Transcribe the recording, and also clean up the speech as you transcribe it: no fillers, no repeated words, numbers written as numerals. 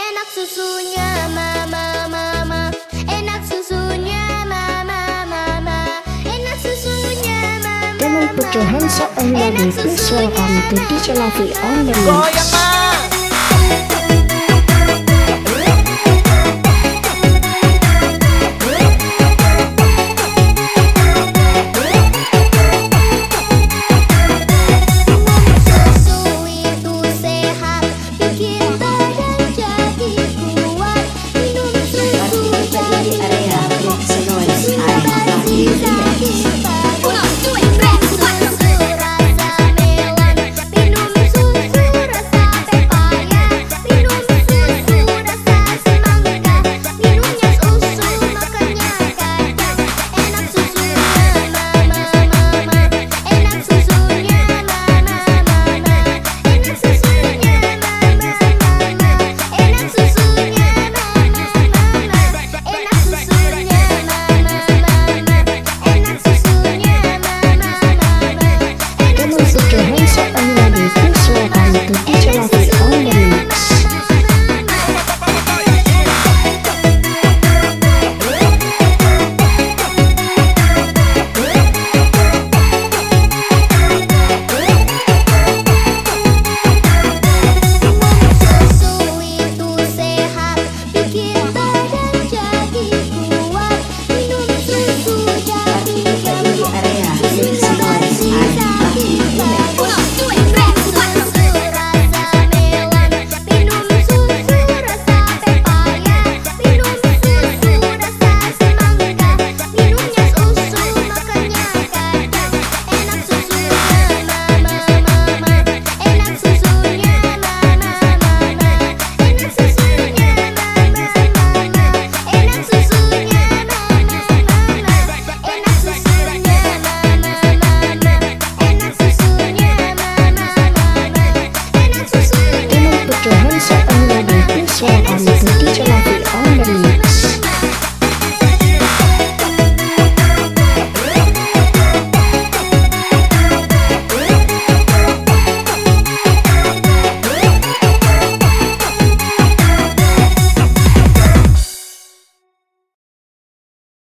enak susunya mama mama, enak susunya mama mama, enak susunya mama. Come on, put your hands up everybody. Please welcome to DJ Lavi on the mix.